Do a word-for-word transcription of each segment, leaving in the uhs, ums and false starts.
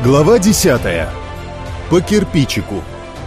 Глава десятая. По кирпичику.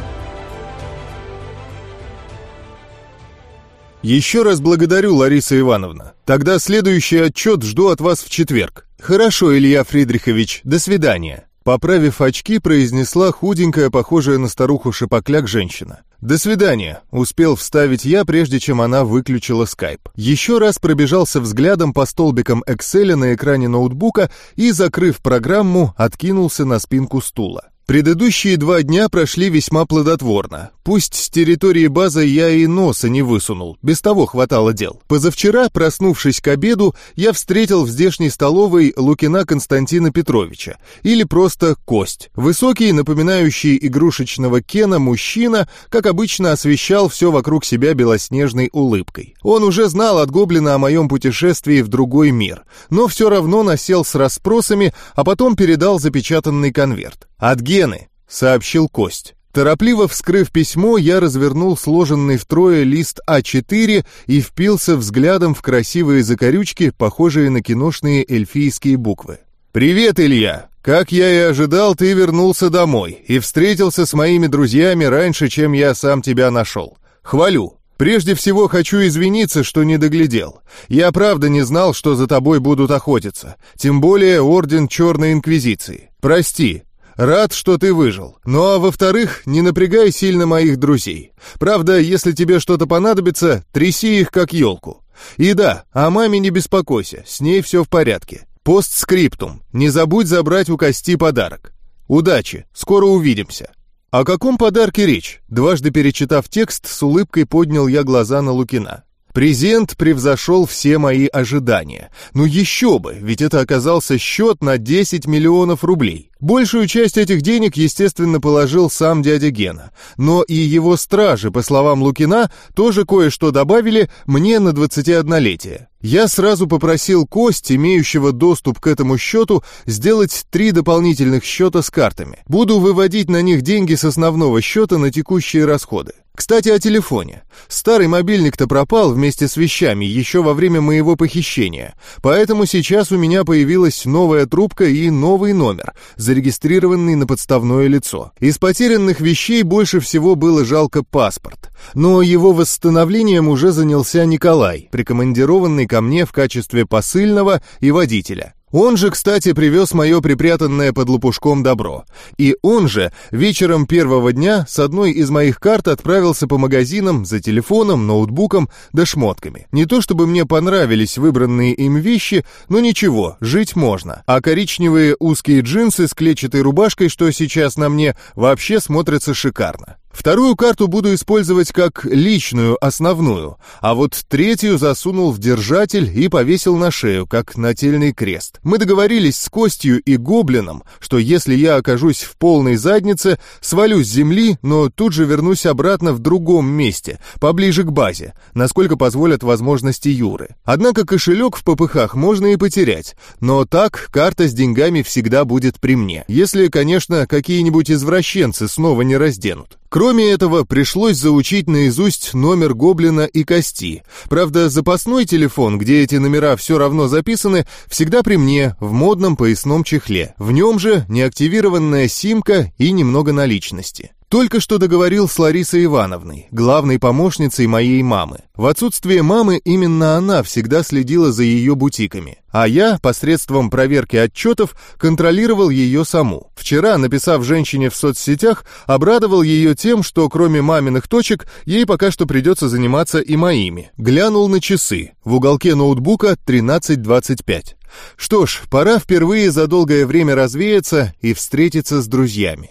Еще раз благодарю, Лариса Ивановна. Тогда следующий отчет жду от вас в четверг. Хорошо, Илья Фридрихович, до свидания. Поправив очки, произнесла худенькая, похожая на старуху Шапокляк женщина. «До свидания», — успел вставить я, прежде чем она выключила скайп. Еще раз пробежался взглядом по столбикам Excel на экране ноутбука и, закрыв программу, откинулся на спинку стула. Предыдущие два дня прошли весьма плодотворно. Пусть с территории базы я и носа не высунул, без того хватало дел. Позавчера, проснувшись к обеду, я встретил в здешней столовой Лукина Константина Петровича, или просто Кость. Высокий, напоминающий игрушечного Кена мужчина, как обычно, освещал все вокруг себя белоснежной улыбкой. Он уже знал от Гоблина о моем путешествии в другой мир, но все равно насел с расспросами, а потом передал запечатанный конверт. «От Гены», — сообщил Кость. Торопливо вскрыв письмо, я развернул сложенный втрое лист а четыре и впился взглядом в красивые закорючки, похожие на киношные эльфийские буквы. «Привет, Илья! Как я и ожидал, ты вернулся домой и встретился с моими друзьями раньше, чем я сам тебя нашел. Хвалю! Прежде всего хочу извиниться, что не доглядел. Я правда не знал, что за тобой будут охотиться, тем более Орден Черной Инквизиции. Прости. Рад, что ты выжил. Ну а во-вторых, не напрягай сильно моих друзей. Правда, если тебе что-то понадобится, тряси их как елку. И да, о маме не беспокойся, с ней все в порядке. Постскриптум. Не забудь забрать у Кости подарок. Удачи, скоро увидимся». О каком подарке речь? Дважды перечитав текст, с улыбкой поднял я глаза на Лукина. Презент превзошел все мои ожидания. Ну еще бы, ведь это оказался счет на десять миллионов рублей. Большую часть этих денег, естественно, положил сам дядя Гена. Но и его стражи, по словам Лукина, тоже кое-что добавили мне на двадцатиоднолетие. Я сразу попросил Кость, имеющего доступ к этому счету, сделать три дополнительных счета с картами. Буду выводить на них деньги с основного счета на текущие расходы. Кстати, о телефоне. Старый мобильник-то пропал вместе с вещами еще во время моего похищения, поэтому сейчас у меня появилась новая трубка и новый номер, зарегистрированный на подставное лицо. Из потерянных вещей больше всего было жалко паспорт, но его восстановлением уже занялся Николай, прикомандированный ко мне в качестве посыльного и водителя. Он же, кстати, привез мое припрятанное под лопушком добро. И он же вечером первого дня с одной из моих карт отправился по магазинам за телефоном, ноутбуком да шмотками. Не то чтобы мне понравились выбранные им вещи, но ничего, жить можно. А коричневые узкие джинсы с клетчатой рубашкой, что сейчас на мне, вообще смотрятся шикарно. Вторую карту буду использовать как личную, основную, а вот третью засунул в держатель и повесил на шею, как нательный крест. Мы договорились с Костью и Гоблином, что если я окажусь в полной заднице, свалю с земли, но тут же вернусь обратно в другом месте, поближе к базе, насколько позволят возможности Юры. Однако кошелек в попыхах можно и потерять, но так карта с деньгами всегда будет при мне, если, конечно, какие-нибудь извращенцы снова не разденут. Кроме этого, пришлось заучить наизусть номер Гоблина и Кости. Правда, запасной телефон, где эти номера все равно записаны, всегда при мне, в модном поясном чехле. В нем же неактивированная симка и немного наличности. Только что договорил с Ларисой Ивановной, главной помощницей моей мамы. В отсутствие мамы именно она всегда следила за ее бутиками, а я, посредством проверки отчетов, контролировал ее саму. Вчера, написав женщине в соцсетях, обрадовал ее тем, что кроме маминых точек, ей пока что придется заниматься и моими. Глянул на часы. В уголке ноутбука тринадцать двадцать пять. Что ж, пора впервые за долгое время развеяться и встретиться с друзьями.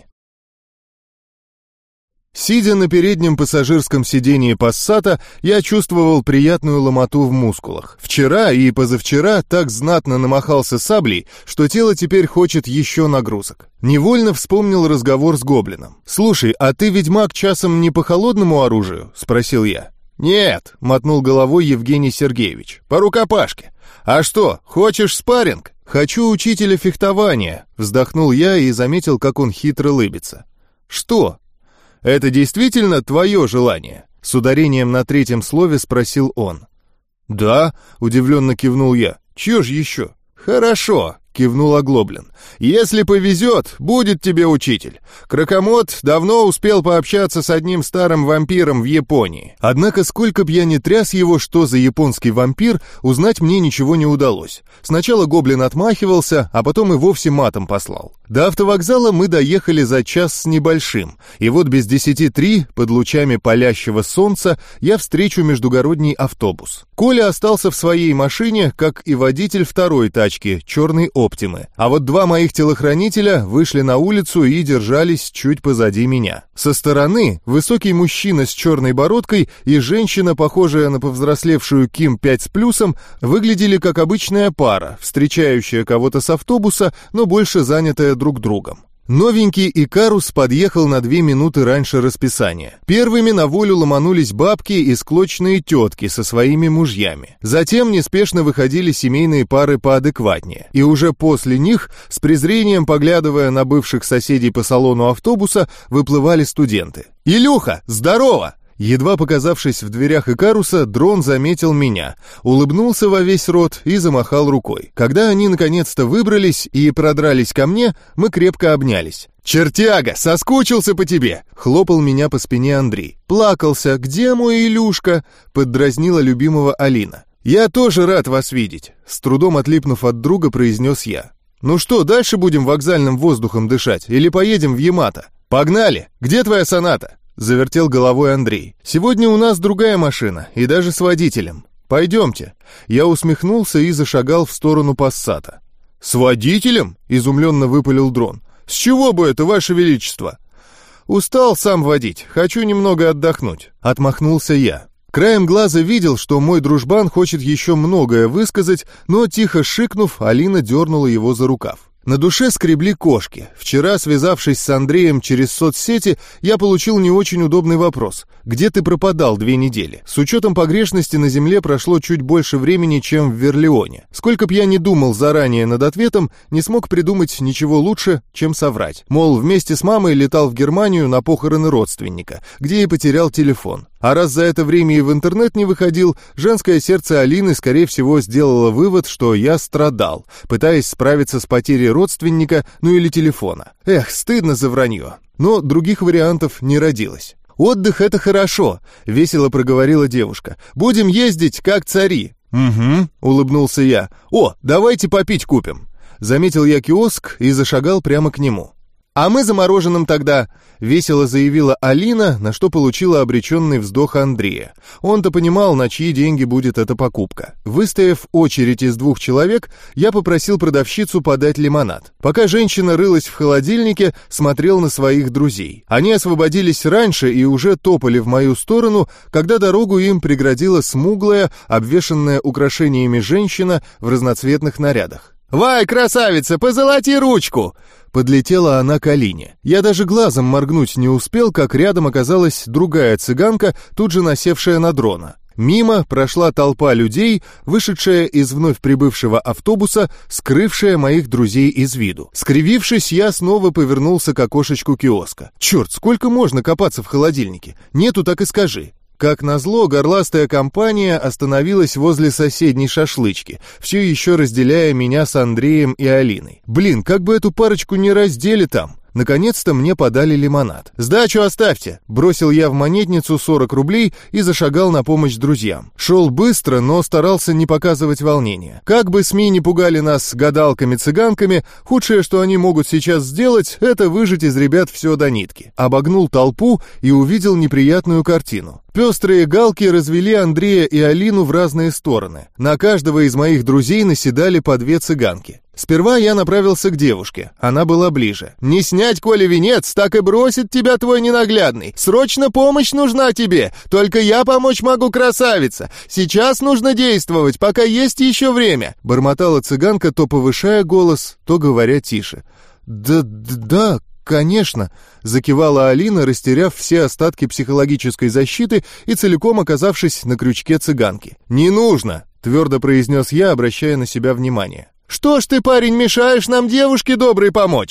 Сидя на переднем пассажирском сидении Пассата, я чувствовал приятную ломоту в мускулах. Вчера и позавчера так знатно намахался саблей, что тело теперь хочет еще нагрузок. Невольно вспомнил разговор с Гоблином. «Слушай, а ты, ведьмак, часом не по холодному оружию?» — спросил я. «Нет», — мотнул головой Евгений Сергеевич, — «по рукопашке. А что, хочешь спарринг?» «Хочу учителя фехтования», — вздохнул я и заметил, как он хитро лыбится. «Что? Это действительно твое желание?» С ударением на третьем слове спросил он. «Да», — удивленно кивнул я. «Чье ж еще?» «Хорошо», — кивнул Оглоблин. «Если повезет, будет тебе учитель. Кракомот давно успел пообщаться с одним старым вампиром в Японии». Однако, сколько б я ни тряс его, что за японский вампир, узнать мне ничего не удалось. Сначала гоблин отмахивался, а потом и вовсе матом послал. До автовокзала мы доехали за час с небольшим, и вот без десяти три, под лучами палящего солнца, я встречу междугородний автобус. Коля остался в своей машине, как и водитель второй тачки, черной Оптимы. А вот два моих телохранителя вышли на улицу и держались чуть позади меня. Со стороны высокий мужчина с черной бородкой и женщина, похожая на повзрослевшую Ким пять с плюсом, выглядели как обычная пара, встречающая кого-то с автобуса, но больше занятая друг другом. Новенький Икарус подъехал на две минуты раньше расписания. Первыми на волю ломанулись бабки и склочные тетки со своими мужьями. Затем неспешно выходили семейные пары поадекватнее. И уже после них, с презрением поглядывая на бывших соседей по салону автобуса, выплывали студенты. «Илюха, здорово!» Едва показавшись в дверях Икаруса, дрон заметил меня, улыбнулся во весь рот и замахал рукой. Когда они наконец-то выбрались и продрались ко мне, мы крепко обнялись. «Чертяга, соскучился по тебе!» — хлопал меня по спине Андрей. «Плакался, где мой Илюшка?» — поддразнила любимого Алина. «Я тоже рад вас видеть», — с трудом отлипнув от друга, произнес я. «Ну что, дальше будем вокзальным воздухом дышать или поедем в Ямато?» «Погнали! Где твоя соната?» — завертел головой Андрей. «Сегодня у нас другая машина, и даже с водителем. Пойдемте». Я усмехнулся и зашагал в сторону Пассата. «С водителем?» — изумленно выпалил дрон. «С чего бы это, ваше величество?» «Устал сам водить, хочу немного отдохнуть», — отмахнулся я. Краем глаза видел, что мой дружбан хочет еще многое высказать, но, тихо шикнув, Алина дернула его за рукав. На душе скребли кошки. Вчера, связавшись с Андреем через соцсети, я получил не очень удобный вопрос. «Где ты пропадал две недели?» С учетом погрешности на Земле прошло чуть больше времени, чем в Верлеоне. Сколько б я ни думал заранее над ответом, не смог придумать ничего лучше, чем соврать. Мол, вместе с мамой летал в Германию на похороны родственника, где и потерял телефон. А раз за это время и в интернет не выходил, женское сердце Алины, скорее всего, сделало вывод, что я страдал, пытаясь справиться с потерей родственника, ну или телефона. Эх, стыдно за вранье. Но других вариантов не родилось. «Отдых — это хорошо», — весело проговорила девушка. «Будем ездить, как цари». «Угу», — улыбнулся я. «О, давайте попить купим». Заметил я киоск и зашагал прямо к нему. «А мы за мороженым тогда», — весело заявила Алина, на что получила обреченный вздох Андрея. Он-то понимал, на чьи деньги будет эта покупка. Выстояв очередь из двух человек, я попросил продавщицу подать лимонад. Пока женщина рылась в холодильнике, смотрел на своих друзей. Они освободились раньше и уже топали в мою сторону, когда дорогу им преградила смуглая, обвешанная украшениями женщина в разноцветных нарядах. «Вай, красавица, позолоти ручку!» Подлетела она к Алине. Я даже глазом моргнуть не успел, как рядом оказалась другая цыганка, тут же насевшая на дрона. Мимо прошла толпа людей, вышедшая из вновь прибывшего автобуса, скрывшая моих друзей из виду. Скривившись, я снова повернулся к окошечку киоска. «Черт, сколько можно копаться в холодильнике? Нету, так и скажи». Как назло, горластая компания остановилась возле соседней шашлычки, все еще разделяя меня с Андреем и Алиной. Блин, как бы эту парочку не раздели там. Наконец-то мне подали лимонад. «Сдачу оставьте!» Бросил я в монетницу сорок рублей и зашагал на помощь друзьям. Шел быстро, но старался не показывать волнения. Как бы СМИ не пугали нас гадалками-цыганками, худшее, что они могут сейчас сделать, это выжать из ребят все до нитки. Обогнул толпу и увидел неприятную картину. Пестрые галки развели Андрея и Алину в разные стороны. На каждого из моих друзей наседали по две цыганки. Сперва я направился к девушке, она была ближе. «Не снять, коли венец, так и бросит тебя твой ненаглядный. Срочно помощь нужна тебе, только я помочь могу, красавица. Сейчас нужно действовать, пока есть еще время», — бормотала цыганка, то повышая голос, то говоря тише. «Да, да, конечно», — закивала Алина, растеряв все остатки психологической защиты и целиком оказавшись на крючке цыганки. «Не нужно», — твердо произнес я, обращая на себя внимание. «Что ж ты, парень, мешаешь нам, девушке доброй, помочь?»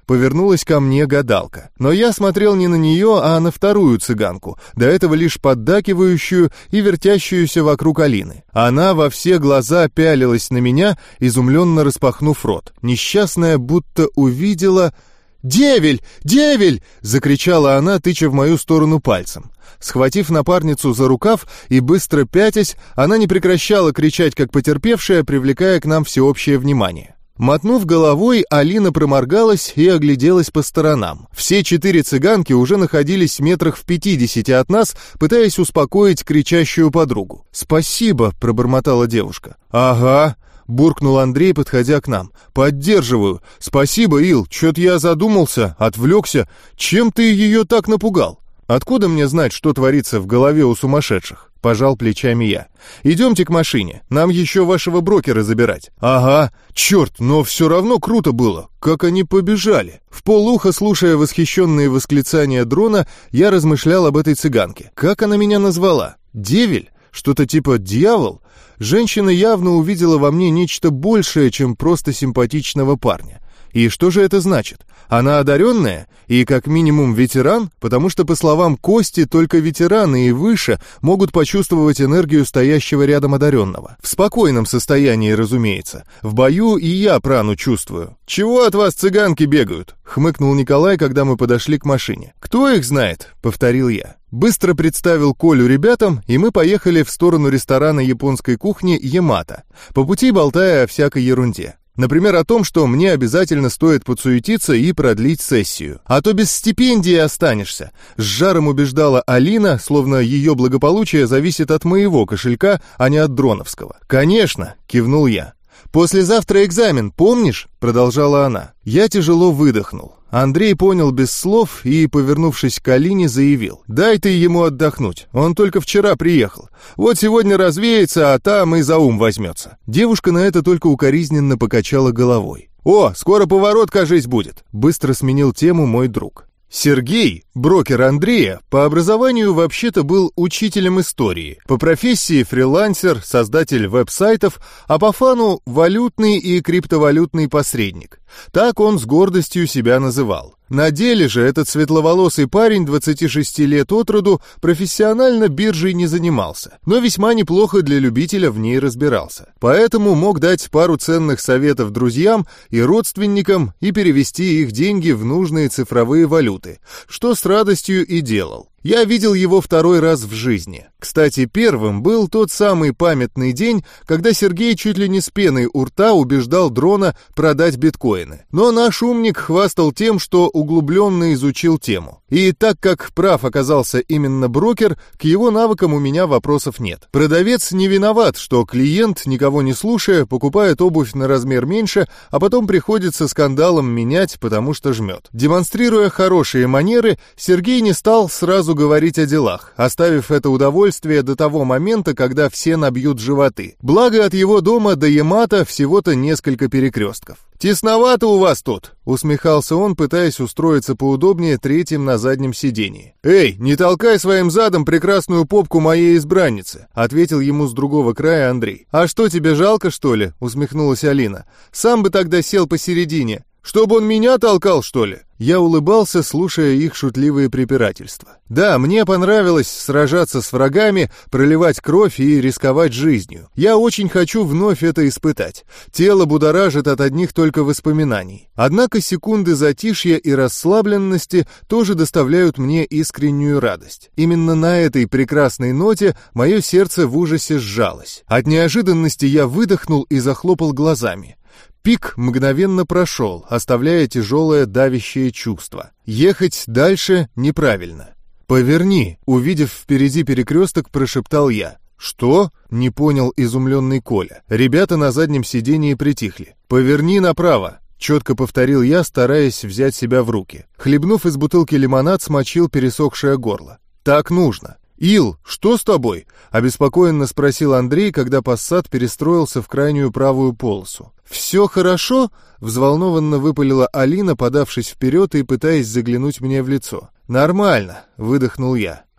Повернулась ко мне гадалка. Но я смотрел не на нее, а на вторую цыганку, до этого лишь поддакивающую и вертящуюся вокруг Алины. Она во все глаза пялилась на меня, изумленно распахнув рот. Несчастная будто увидела... «Девель! Девель!» — закричала она, тыча в мою сторону пальцем. Схватив напарницу за рукав и быстро пятясь, она не прекращала кричать, как потерпевшая, привлекая к нам всеобщее внимание. Мотнув головой, Алина проморгалась и огляделась по сторонам. Все четыре цыганки уже находились метрах в пятидесяти от нас, пытаясь успокоить кричащую подругу. «Спасибо», — пробормотала девушка. «Ага», — буркнул Андрей, подходя к нам. «Поддерживаю. Спасибо, Ил. Чё-то я задумался, отвлекся. Чем ты ее так напугал?» «Откуда мне знать, что творится в голове у сумасшедших?» — пожал плечами я. «Идемте к машине. Нам еще вашего брокера забирать». «Ага. Черт, но все равно круто было. Как они побежали!» Вполуха, слушая восхищенные восклицания дрона, я размышлял об этой цыганке. Как она меня назвала? Девель? Что-то типа дьявол? Женщина явно увидела во мне нечто большее, чем просто симпатичного парня. И что же это значит? Она одаренная и как минимум ветеран, потому что, по словам Кости, только ветераны и выше могут почувствовать энергию стоящего рядом одаренного. В спокойном состоянии, разумеется. В бою и я прану чувствую. «Чего от вас цыганки бегают?» — хмыкнул Николай, когда мы подошли к машине. «Кто их знает?» — повторил я. Быстро представил Колю ребятам, и мы поехали в сторону ресторана японской кухни «Ямато», по пути болтая о всякой ерунде. Например, о том, что мне обязательно стоит подсуетиться и продлить сессию. А то без стипендии останешься. С жаром убеждала Алина, словно ее благополучие зависит от моего кошелька, а не от дроновского. «Конечно», — кивнул я. «Послезавтра экзамен, помнишь?» — продолжала она. Я тяжело выдохнул. Андрей понял без слов и, повернувшись к Алине, заявил: «Дай ты ему отдохнуть, он только вчера приехал. Вот сегодня развеется, а там и за ум возьмется». Девушка на это только укоризненно покачала головой. «О, скоро поворот, кажись, будет», — быстро сменил тему мой друг. Сергей, брокер Андрея, по образованию вообще-то был учителем истории, по профессии фрилансер, создатель веб-сайтов, а по фану валютный и криптовалютный посредник. Так он с гордостью себя называл. На деле же этот светловолосый парень двадцати шести лет от роду профессионально биржей не занимался, но весьма неплохо для любителя в ней разбирался. Поэтому мог дать пару ценных советов друзьям и родственникам и перевести их деньги в нужные цифровые валюты, что с радостью и делал. Я видел его второй раз в жизни. Кстати, первым был тот самый памятный день, когда Сергей чуть ли не с пеной у рта убеждал дрона продать биткоины. Но наш умник хвастал тем, что углубленно изучил тему. И так как прав оказался именно брокер, к его навыкам у меня вопросов нет. Продавец не виноват, что клиент, никого не слушая, покупает обувь на размер меньше, а потом приходится скандалом менять, потому что жмет. Демонстрируя хорошие манеры, Сергей не стал сразу говорить о делах, оставив это удовольствие до того момента, когда все набьют животы. Благо от его дома до Ямато всего-то несколько перекрестков. «Тесновато у вас тут», — усмехался он, пытаясь устроиться поудобнее третьим на заднем сидении. «Эй, не толкай своим задом прекрасную попку моей избранницы», — ответил ему с другого края Андрей. «А что, тебе жалко, что ли?» — усмехнулась Алина. «Сам бы тогда сел посередине. Чтобы он меня толкал, что ли?» Я улыбался, слушая их шутливые препирательства. Да, мне понравилось сражаться с врагами, проливать кровь и рисковать жизнью. Я очень хочу вновь это испытать. Тело будоражит от одних только воспоминаний. Однако секунды затишья и расслабленности тоже доставляют мне искреннюю радость. Именно на этой прекрасной ноте мое сердце в ужасе сжалось. От неожиданности я выдохнул и захлопал глазами. Пик мгновенно прошел, оставляя тяжелое давящее чувство. Ехать дальше неправильно. «Поверни», — увидев впереди перекресток, прошептал я. «Что?» — не понял изумленный Коля. Ребята на заднем сидении притихли. «Поверни направо», — четко повторил я, стараясь взять себя в руки. Хлебнув из бутылки лимонад, смочил пересохшее горло. «Так нужно». «Ил, что с тобой?» — обеспокоенно спросил Андрей, когда Passat перестроился в крайнюю правую полосу. «Все хорошо?» — взволнованно выпалила Алина, подавшись вперед и пытаясь заглянуть мне в лицо. «Нормально», — выдохнул я.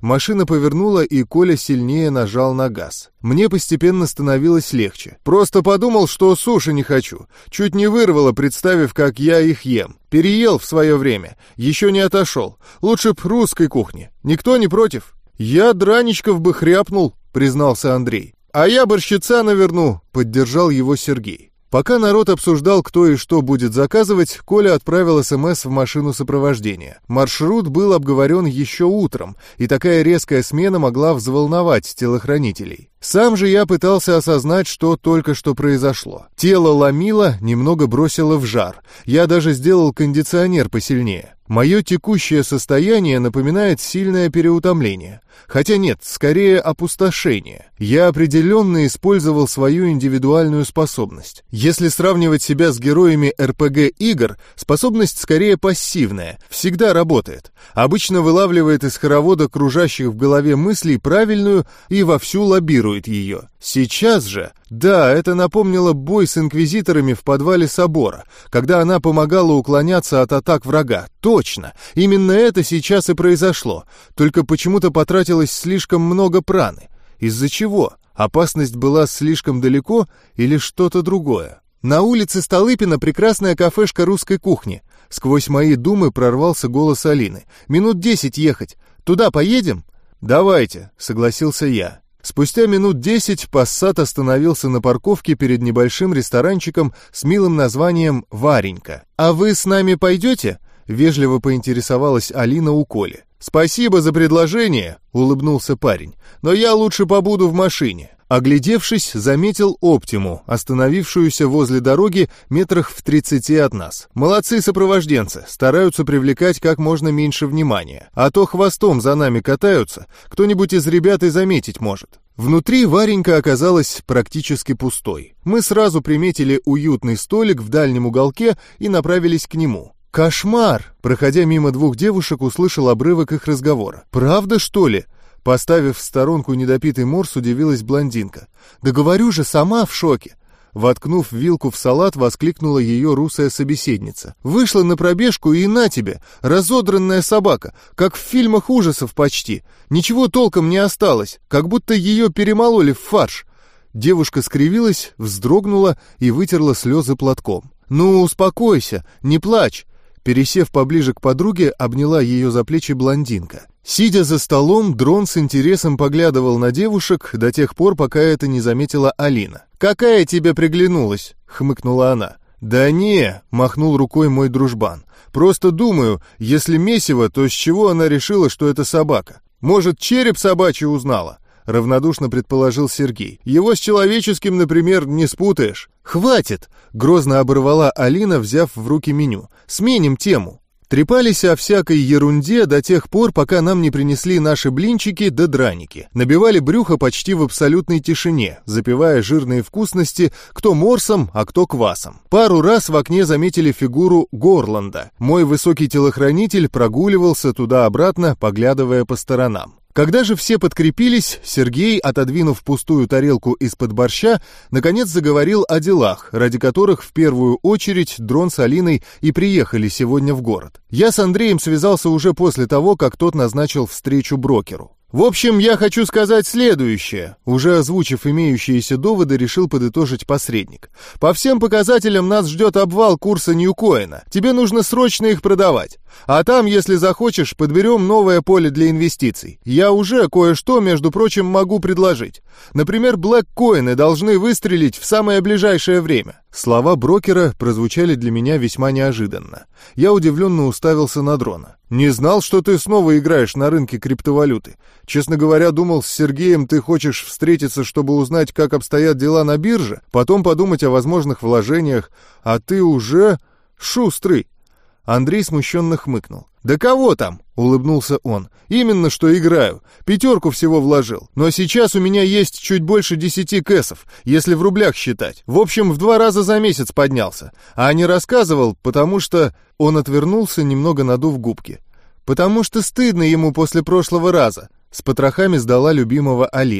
Машина повернула, и Коля сильнее нажал на газ. Мне постепенно становилось легче. Просто подумал, что суши не хочу. Чуть не вырвало, представив, как я их ем. Переел в свое время. Еще не отошел. Лучше б русской кухни. Никто не против? Я драничков бы хряпнул, признался Андрей. А я борщица наверну, поддержал его Сергей. Пока народ обсуждал, кто и что будет заказывать, Коля отправил СМС в машину сопровождения. Маршрут был обговорен еще утром, и такая резкая смена могла взволновать телохранителей. Сам же я пытался осознать, что только что произошло. Тело ломило, немного бросило в жар. Я даже сделал кондиционер посильнее. Мое текущее состояние напоминает сильное переутомление. Хотя нет, скорее опустошение. Я определенно использовал свою индивидуальную способность. Если сравнивать себя с героями эр пэ гэ-игр, способность скорее пассивная, всегда работает. Обычно вылавливает из хоровода кружащих в голове мыслей правильную и вовсю лоббирует ее. Сейчас же, да, это напомнило бой с инквизиторами в подвале собора, когда она помогала уклоняться от атак врага. Точно, именно это сейчас и произошло, только почему-то потратилось слишком много праны. Из-за чего? Опасность была слишком далеко или что-то другое? На улице Столыпина прекрасная кафешка русской кухни. Сквозь мои думы прорвался голос Алины. «Минут десять ехать. Туда поедем?» «Давайте», — согласился я. Спустя минут десять Пассат остановился на парковке перед небольшим ресторанчиком с милым названием «Варенька». «А вы с нами пойдете?» — вежливо поинтересовалась Алина у Коли. «Спасибо за предложение», — улыбнулся парень, «но я лучше побуду в машине». Оглядевшись, заметил Оптиму, остановившуюся возле дороги метрах в тридцати от нас. Молодцы сопровожденцы, стараются привлекать как можно меньше внимания, а то хвостом за нами катаются, кто-нибудь из ребят и заметить может. Внутри Варенька оказалась практически пустой. Мы сразу приметили уютный столик в дальнем уголке и направились к нему. «Кошмар!» Проходя мимо двух девушек, услышал обрывок их разговора. «Правда, что ли?» Поставив в сторонку недопитый морс, удивилась блондинка. «Да говорю же, сама в шоке!» Воткнув вилку в салат, воскликнула ее русая собеседница. «Вышла на пробежку и на тебе, разодранная собака, как в фильмах ужасов почти. Ничего толком не осталось, как будто ее перемололи в фарш». Девушка скривилась, вздрогнула и вытерла слезы платком. «Ну, успокойся, не плачь!» Пересев поближе к подруге, обняла ее за плечи блондинка. Сидя за столом, Дрон с интересом поглядывал на девушек до тех пор, пока это не заметила Алина. «Какая тебе приглянулась?» — хмыкнула она. «Да не», — махнул рукой мой дружбан. «Просто думаю, если месиво, то с чего она решила, что это собака? Может, череп собачий узнала?» — равнодушно предположил Сергей. «Его с человеческим, например, не спутаешь». «Хватит!» — грозно оборвала Алина, взяв в руки меню. «Сменим тему». Трепались о всякой ерунде до тех пор, пока нам не принесли наши блинчики да драники. Набивали брюхо почти в абсолютной тишине, запивая жирные вкусности кто морсом, а кто квасом. Пару раз в окне заметили фигуру Горланда. Мой высокий телохранитель прогуливался туда-обратно, поглядывая по сторонам. Когда же все подкрепились, Сергей, отодвинув пустую тарелку из-под борща, наконец заговорил о делах, ради которых в первую очередь Дрон с Алиной и приехали сегодня в город. Я с Андреем связался уже после того, как тот назначил встречу брокеру. «В общем, я хочу сказать следующее», уже озвучив имеющиеся доводы, решил подытожить посредник. «По всем показателям нас ждет обвал курса Ньюкоина. Тебе нужно срочно их продавать. А там, если захочешь, подберем новое поле для инвестиций. Я уже кое-что, между прочим, могу предложить. Например, блэк-коины должны выстрелить в самое ближайшее время». Слова брокера прозвучали для меня весьма неожиданно. Я удивленно уставился на Дрона. «Не знал, что ты снова играешь на рынке криптовалюты. Честно говоря, думал, с Сергеем ты хочешь встретиться, чтобы узнать, как обстоят дела на бирже, потом подумать о возможных вложениях, а ты уже шустрый». Андрей смущенно хмыкнул. «Да кого там?» — улыбнулся он. «Именно что играю. Пятерку всего вложил. Но сейчас у меня есть чуть больше десяти кэсов, если в рублях считать. В общем, в два раза за месяц поднялся. А не рассказывал, потому что...» Он отвернулся, немного надув губки. «Потому что стыдно ему после прошлого раза», — с потрохами сдала любимого Алина.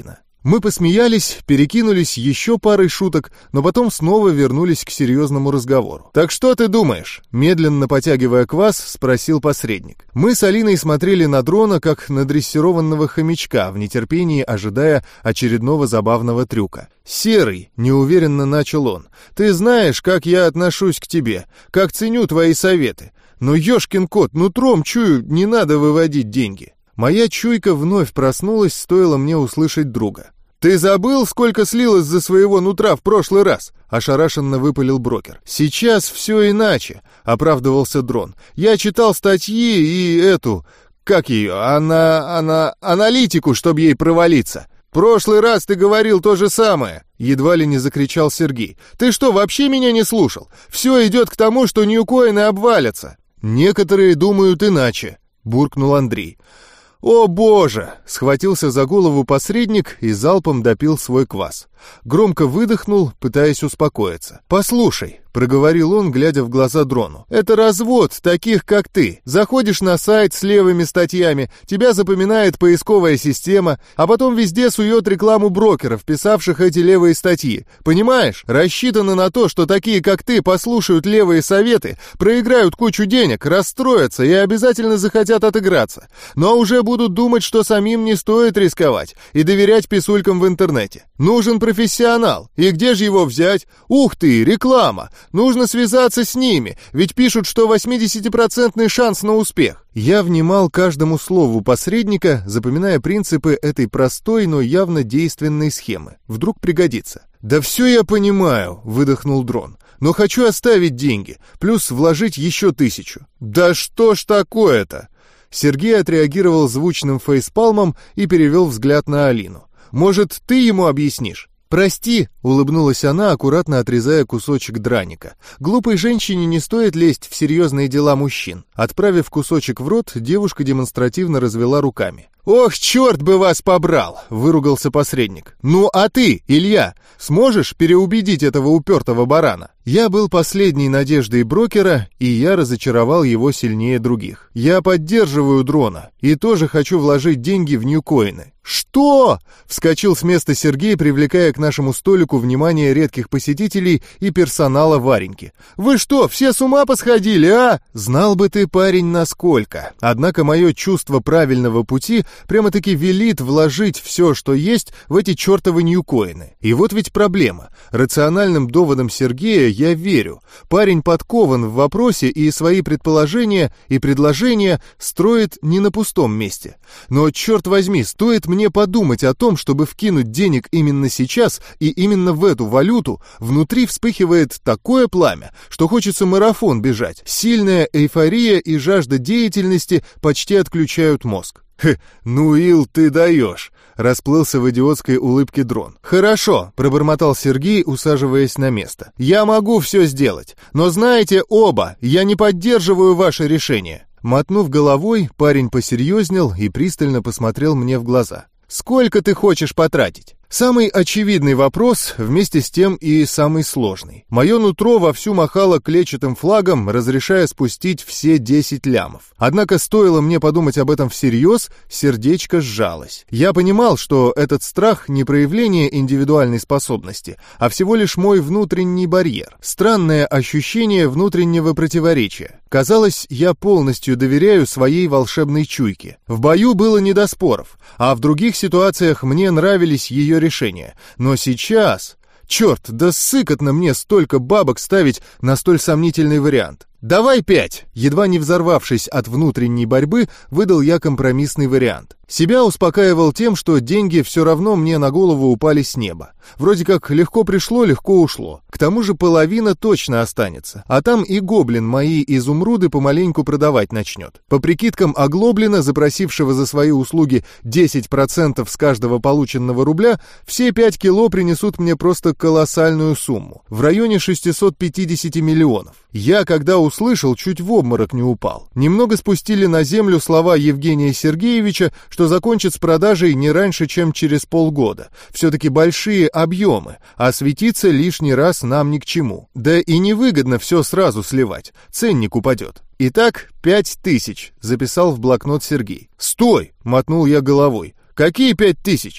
Мы посмеялись, перекинулись еще парой шуток, но потом снова вернулись к серьезному разговору. «Так что ты думаешь?» — медленно потягивая квас, спросил посредник. Мы с Алиной смотрели на дрона, как на дрессированного хомячка, в нетерпении ожидая очередного забавного трюка. «Серый», — неуверенно начал он, — «ты знаешь, как я отношусь к тебе, как ценю твои советы. Но, ешкин кот, нутром чую, не надо выводить деньги». Моя чуйка вновь проснулась, стоило мне услышать друга. «Ты забыл, сколько слил из-за своего нутра в прошлый раз?» — ошарашенно выпалил брокер. «Сейчас все иначе», — оправдывался дрон. «Я читал статьи и эту... Как ее? Она... она... аналитику, чтобы ей провалиться». «Прошлый раз ты говорил то же самое!» — едва ли не закричал Сергей. «Ты что, вообще меня не слушал? Все идет к тому, что ньюкоины обвалятся!» «Некоторые думают иначе», — буркнул Андрей. «О боже!» — схватился за голову посредник и залпом допил свой квас. Громко выдохнул, пытаясь успокоиться. «Послушай», — проговорил он, глядя в глаза дрону, — «это развод таких, как ты. Заходишь на сайт с левыми статьями, тебя запоминает поисковая система, а потом везде сует рекламу брокеров, писавших эти левые статьи. Понимаешь? Рассчитано на то, что такие, как ты, послушают левые советы, проиграют кучу денег, расстроятся и обязательно захотят отыграться. Но уже будут думать, что самим не стоит рисковать и доверять писулькам в интернете. Нужен профессионал. И где же его взять? Ух ты, реклама! Нужно связаться с ними, ведь пишут, что восьмидесятипроцентный шанс на успех». Я внимал каждому слову посредника, запоминая принципы этой простой, но явно действенной схемы. Вдруг пригодится. «Да все я понимаю», — выдохнул дрон. «Но хочу оставить деньги, плюс вложить еще тысячу». «Да что ж такое-то?» Сергей отреагировал звучным фейспалмом и перевел взгляд на Алину. «Может, ты ему объяснишь?» «Прости», — улыбнулась она, аккуратно отрезая кусочек драника. «Глупой женщине не стоит лезть в серьезные дела мужчин». Отправив кусочек в рот, девушка демонстративно развела руками. «Ох, черт бы вас побрал!» — выругался посредник. «Ну а ты, Илья, сможешь переубедить этого упертого барана?» Я был последней надеждой брокера, и я разочаровал его сильнее других. «Я поддерживаю дрона и тоже хочу вложить деньги в ньюкоины». «Что?» — вскочил с места Сергей, привлекая к нашему столику внимание редких посетителей и персонала Вареньки. «Вы что, все с ума посходили, а?» «Знал бы ты, парень, насколько». Однако мое чувство правильного пути прямо-таки велит вложить все, что есть, в эти чертовы ньюкоины. И вот ведь проблема. Рациональным доводам Сергея я верю. Парень подкован в вопросе и свои предположения и предложения строит не на пустом месте. Но, черт возьми, стоит мне подумать о том, чтобы вкинуть денег именно сейчас и именно в эту валюту, внутри вспыхивает такое пламя, что хочется марафон бежать. Сильная эйфория и жажда деятельности почти отключают мозг. «Хе, ну, Ил, ты даешь!» — расплылся в идиотской улыбке дрон. «Хорошо», — пробормотал Сергей, усаживаясь на место. «Я могу все сделать, но знаете оба, я не поддерживаю ваше решение». Мотнув головой, парень посерьезнел и пристально посмотрел мне в глаза. «Сколько ты хочешь потратить?» Самый очевидный вопрос, вместе с тем и самый сложный. Мое нутро вовсю махало клетчатым флагом, разрешая спустить все десять лямов. Однако стоило мне подумать об этом всерьез, сердечко сжалось. Я понимал, что этот страх не проявление индивидуальной способности, а всего лишь мой внутренний барьер. Странное ощущение внутреннего противоречия. Казалось, я полностью доверяю своей волшебной чуйке. В бою было не до споров, а в других ситуациях мне нравились ее решения. Но сейчас... Черт, да сыкотно мне столько бабок ставить на столь сомнительный вариант. «Давай пять!» Едва не взорвавшись от внутренней борьбы, выдал я компромиссный вариант. Себя успокаивал тем, что деньги все равно мне на голову упали с неба. Вроде как легко пришло, легко ушло. К тому же половина точно останется. А там и гоблин мои изумруды помаленьку продавать начнет. По прикидкам Оглоблина, запросившего за свои услуги десять процентов с каждого полученного рубля, все пять кило принесут мне просто колоссальную сумму. В районе шестьсот пятьдесят миллионов. Я, когда услышал, чуть в обморок не упал. Немного спустили на землю слова Евгения Сергеевича, что закончит с продажей не раньше, чем через полгода. Все-таки большие объемы, а светиться лишний раз нам ни к чему. Да и невыгодно все сразу сливать, ценник упадет. «Итак, пять тысяч», — записал в блокнот Сергей. «Стой!» — мотнул я головой. «Какие пять тысяч?»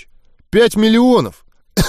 Пять миллионов!»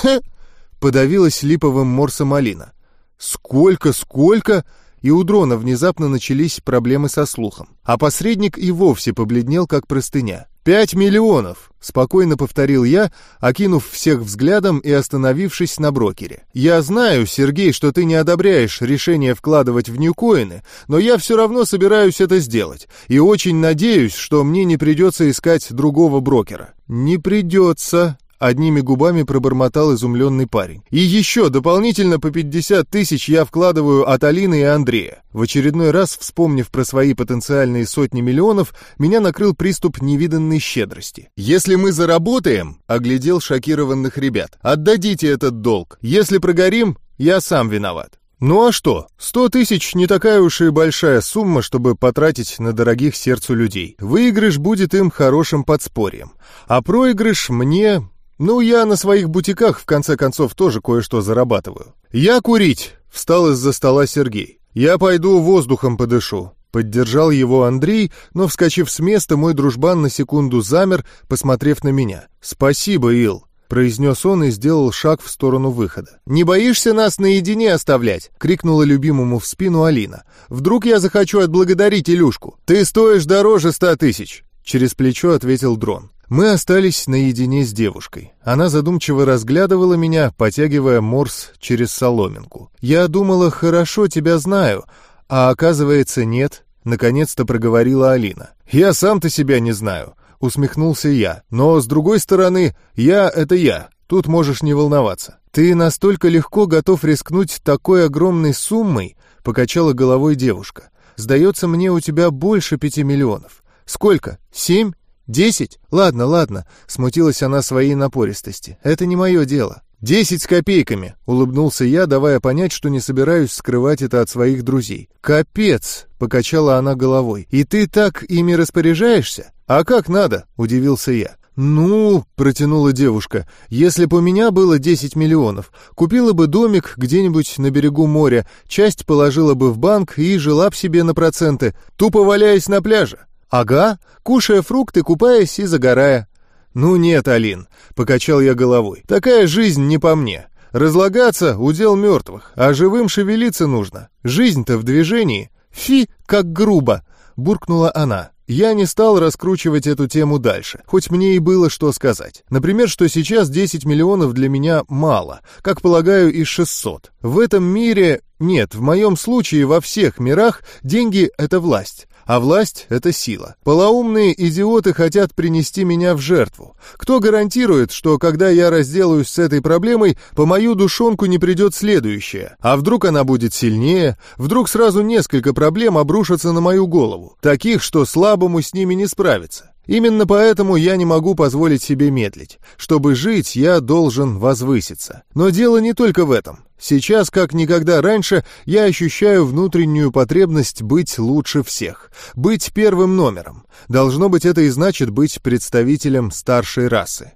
Подавилась липовым морсом Алина. «Сколько, сколько?» И у дрона внезапно начались проблемы со слухом. А посредник и вовсе побледнел, как простыня. «Пять миллионов!» — спокойно повторил я, окинув всех взглядом и остановившись на брокере. «Я знаю, Сергей, что ты не одобряешь решение вкладывать в ньюкоины, но я все равно собираюсь это сделать, и очень надеюсь, что мне не придется искать другого брокера». «Не придется», — одними губами пробормотал изумленный парень. «И еще дополнительно по пятьдесят тысяч я вкладываю от Алины и Андрея». В очередной раз, вспомнив про свои потенциальные сотни миллионов, меня накрыл приступ невиданной щедрости. «Если мы заработаем», — оглядел шокированных ребят, — «отдадите этот долг. Если прогорим, я сам виноват». Ну а что? Сто тысяч не такая уж и большая сумма, чтобы потратить на дорогих сердцу людей. Выигрыш будет им хорошим подспорьем. А проигрыш мне... Ну, я на своих бутиках, в конце концов, тоже кое-что зарабатываю. «Я курить!» — встал из-за стола Сергей. «Я пойду воздухом подышу». Поддержал его Андрей, но, вскочив с места, мой дружбан на секунду замер, посмотрев на меня. «Спасибо, Ил», — произнес он и сделал шаг в сторону выхода. «Не боишься нас наедине оставлять?» — крикнула любимому в спину Алина. «Вдруг я захочу отблагодарить Илюшку?» «Ты стоишь дороже ста тысяч!» — через плечо ответил дрон. Мы остались наедине с девушкой. Она задумчиво разглядывала меня, потягивая морс через соломинку. «Я думала, хорошо тебя знаю, а оказывается, нет», — наконец-то проговорила Алина. «Я сам-то себя не знаю», — усмехнулся я. «Но, с другой стороны, я — это я. Тут можешь не волноваться». «Ты настолько легко готов рискнуть такой огромной суммой?» — покачала головой девушка. «Сдается мне, у тебя больше пяти миллионов. Сколько? Семь? «Десять? Ладно, ладно», — смутилась она своей напористости. «Это не мое дело». «Десять с копейками», — улыбнулся я, давая понять, что не собираюсь скрывать это от своих друзей. «Капец», — покачала она головой. «И ты так ими распоряжаешься?» «А как надо?» — удивился я. «Ну», — протянула девушка, — «если бы у меня было десять миллионов, купила бы домик где-нибудь на берегу моря, часть положила бы в банк и жила б себе на проценты, тупо валяясь на пляже». «Ага, кушая фрукты, купаясь и загорая». «Ну нет, Алин», — покачал я головой, — «такая жизнь не по мне. Разлагаться — удел мертвых, а живым шевелиться нужно. Жизнь-то в движении». «Фи, как грубо», — буркнула она. Я не стал раскручивать эту тему дальше, хоть мне и было что сказать. Например, что сейчас десять миллионов для меня мало, как полагаю, и шестьсот. В этом мире... Нет, в моем случае во всех мирах деньги — это власть. А власть — это сила. Полоумные идиоты хотят принести меня в жертву. Кто гарантирует, что когда я разделаюсь с этой проблемой, по мою душонку не придет следующее? А вдруг она будет сильнее? Вдруг сразу несколько проблем обрушатся на мою голову? Таких, что слабому с ними не справиться. Именно поэтому я не могу позволить себе медлить. Чтобы жить, я должен возвыситься. Но дело не только в этом. Сейчас, как никогда раньше, я ощущаю внутреннюю потребность быть лучше всех, быть первым номером. Должно быть, это и значит быть представителем старшей расы.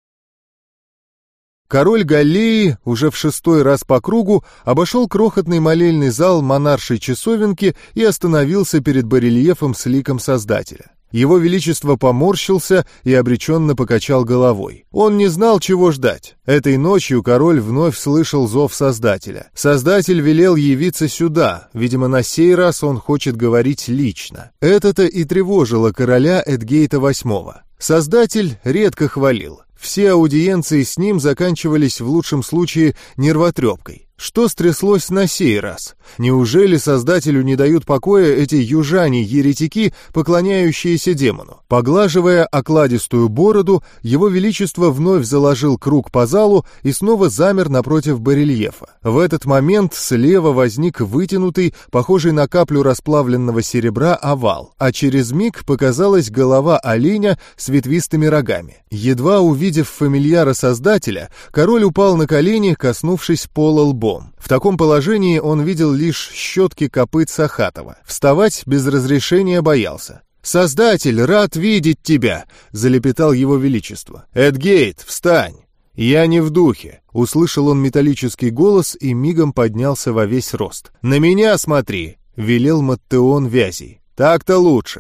Король Галлеи уже в шестой раз по кругу обошел крохотный молельный зал монаршей часовенки и остановился перед барельефом с ликом Создателя. Его Величество поморщился и обреченно покачал головой. Он не знал, чего ждать. Этой ночью король вновь слышал зов Создателя. Создатель велел явиться сюда, видимо, на сей раз он хочет говорить лично. Это-то и тревожило короля Эдгейта восьмого. Создатель редко хвалил. Все аудиенции с ним заканчивались в лучшем случае нервотрепкой. Что стряслось на сей раз? Неужели Создателю не дают покоя эти южане-еретики, поклоняющиеся демону? Поглаживая окладистую бороду, его величество вновь заложил круг по залу и снова замер напротив барельефа. В этот момент слева возник вытянутый, похожий на каплю расплавленного серебра, овал, а через миг показалась голова оленя с ветвистыми рогами. Едва увидев фамильяра Создателя, король упал на колени, коснувшись пола лбом. В таком положении он видел лишь щетки копыт Сахатова. Вставать без разрешения боялся. «Создатель, рад видеть тебя!» — залепетал его величество. «Эдгейт, встань! Я не в духе!» — услышал он металлический голос и мигом поднялся во весь рост. «На меня смотри!» — велел Маттеон Вязий. «Так-то лучше!»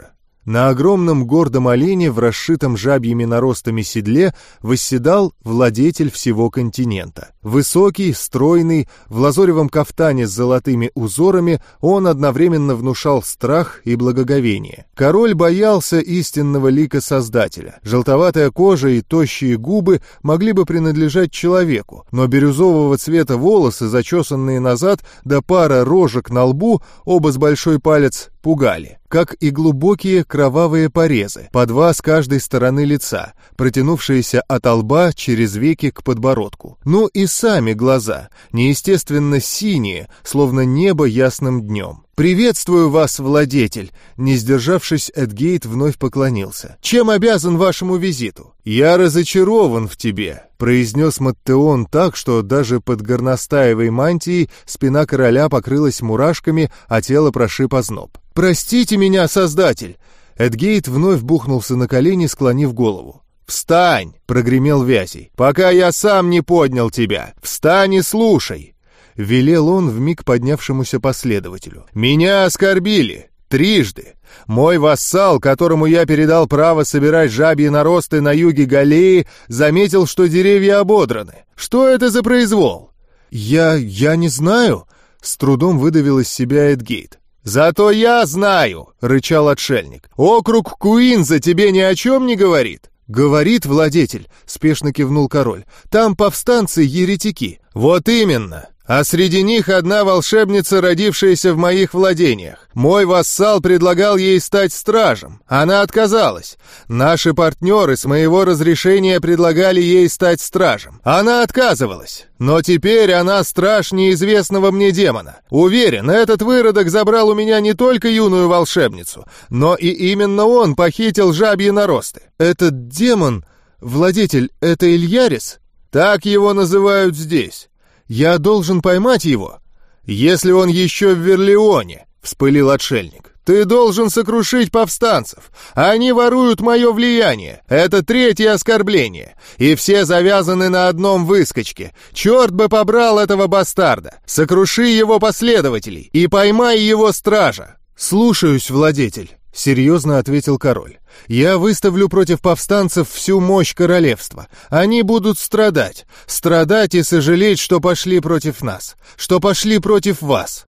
На огромном гордом олене в расшитом жабьими наростами седле восседал владетель всего континента. Высокий, стройный, в лазоревом кафтане с золотыми узорами, он одновременно внушал страх и благоговение. Король боялся истинного лика Создателя. Желтоватая кожа и тощие губы могли бы принадлежать человеку, но бирюзового цвета волосы, зачесанные назад, да пара рожек на лбу, оба с большой палец, пугали, как и глубокие кровавые порезы, по два с каждой стороны лица, протянувшиеся от лба через веки к подбородку. Ну и сами глаза, неестественно синие, словно небо ясным днем. «Приветствую вас, владетель!» Не сдержавшись, Эдгейт вновь поклонился. «Чем обязан вашему визиту?» «Я разочарован в тебе», — произнес Маттеон так, что даже под горностаевой мантией спина короля покрылась мурашками, а тело прошиб озноб. «Простите меня, Создатель!» Эдгейт вновь бухнулся на колени, склонив голову. «Встань!» — прогремел Вязей. «Пока я сам не поднял тебя! Встань и слушай!» — велел он вмиг поднявшемуся последователю. «Меня оскорбили! Трижды! Мой вассал, которому я передал право собирать жабьи наросты на юге Галлеи, заметил, что деревья ободраны. Что это за произвол?» «Я... я не знаю!» — с трудом выдавил из себя Эдгейт. «Зато я знаю!» — рычал отшельник. «Округ Куинза тебе ни о чем не говорит?» «Говорит, владетель», — спешно кивнул король. «Там повстанцы-еретики». «Вот именно! А среди них одна волшебница, родившаяся в моих владениях. Мой вассал предлагал ей стать стражем. Она отказалась. Наши партнеры с моего разрешения предлагали ей стать стражем. Она отказывалась. Но теперь она страж неизвестного мне демона. Уверен, этот выродок забрал у меня не только юную волшебницу, но и именно он похитил жабьи наросты». «Этот демон, владетель, это Ильярис?» «Так его называют здесь». «Я должен поймать его?» «Если он еще в Верлеоне», — вспылил отшельник. «Ты должен сокрушить повстанцев. Они воруют мое влияние. Это третье оскорбление. И все завязаны на одном выскочке. Черт бы побрал этого бастарда. Сокруши его последователей и поймай его стража». «Слушаюсь, владетель», — серьезно ответил король. «Я выставлю против повстанцев всю мощь королевства. Они будут страдать. Страдать и сожалеть, что пошли против нас. Что пошли против вас».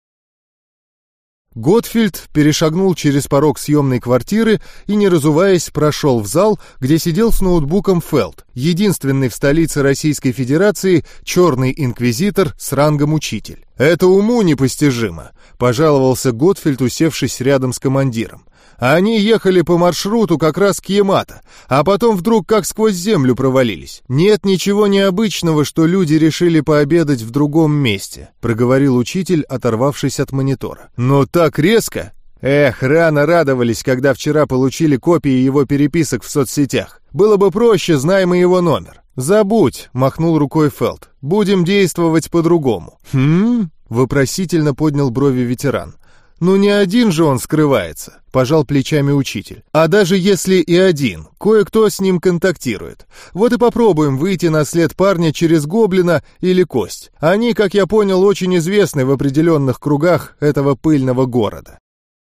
Готфильд перешагнул через порог съемной квартиры и, не разуваясь, прошел в зал, где сидел с ноутбуком Фелд, единственный в столице Российской Федерации черный инквизитор с рангом учитель. «Это уму непостижимо», — пожаловался Готфильд, усевшись рядом с командиром. «Они ехали по маршруту как раз к Ямато, а потом вдруг как сквозь землю провалились. Нет ничего необычного, что люди решили пообедать в другом месте», — проговорил учитель, оторвавшись от монитора. «Но так резко...» «Эх, рано радовались, когда вчера получили копии его переписок в соцсетях. Было бы проще, зная мы его номер». «Забудь», — махнул рукой Фелд. «Будем действовать по-другому». «Хм?» — вопросительно поднял брови ветеран. «Ну не один же он скрывается», — пожал плечами учитель. «А даже если и один, кое-кто с ним контактирует. Вот и попробуем выйти на след парня через Гоблина или Кость. Они, как я понял, очень известны в определенных кругах этого пыльного города».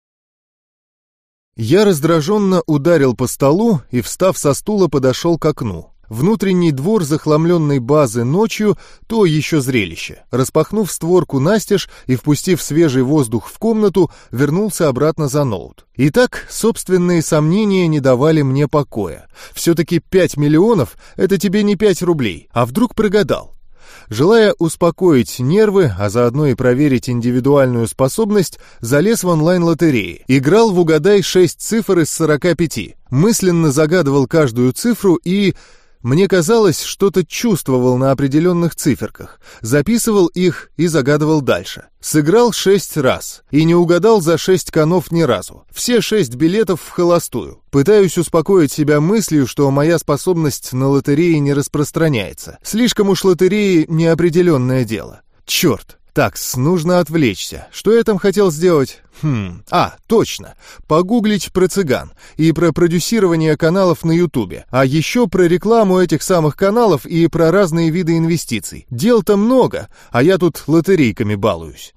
Я раздраженно ударил по столу и, встав со стула, подошел к окну. Внутренний двор захламленной базы ночью — то еще зрелище. Распахнув створку настежь и впустив свежий воздух в комнату, вернулся обратно за ноут. Итак, собственные сомнения не давали мне покоя. Все-таки пять миллионов — это тебе не пять рублей, а вдруг прогадал? Желая успокоить нервы, а заодно и проверить индивидуальную способность, залез в онлайн-лотереи. Играл в «Угадай шесть цифр из сорока пяти». Мысленно загадывал каждую цифру и... Мне казалось, что-то чувствовал на определенных циферках, записывал их и загадывал дальше. Сыграл шесть раз и не угадал за шесть конов ни разу. Все шесть билетов в холостую. Пытаюсь успокоить себя мыслью, что моя способность на лотереи не распространяется. Слишком уж лотереи неопределенное дело. Черт! Такс, нужно отвлечься. Что я там хотел сделать? Хм, а, точно. Погуглить про цыган и про продюсирование каналов на Ютубе. А еще про рекламу этих самых каналов и про разные виды инвестиций. Дел-то много, а я тут лотерейками балуюсь.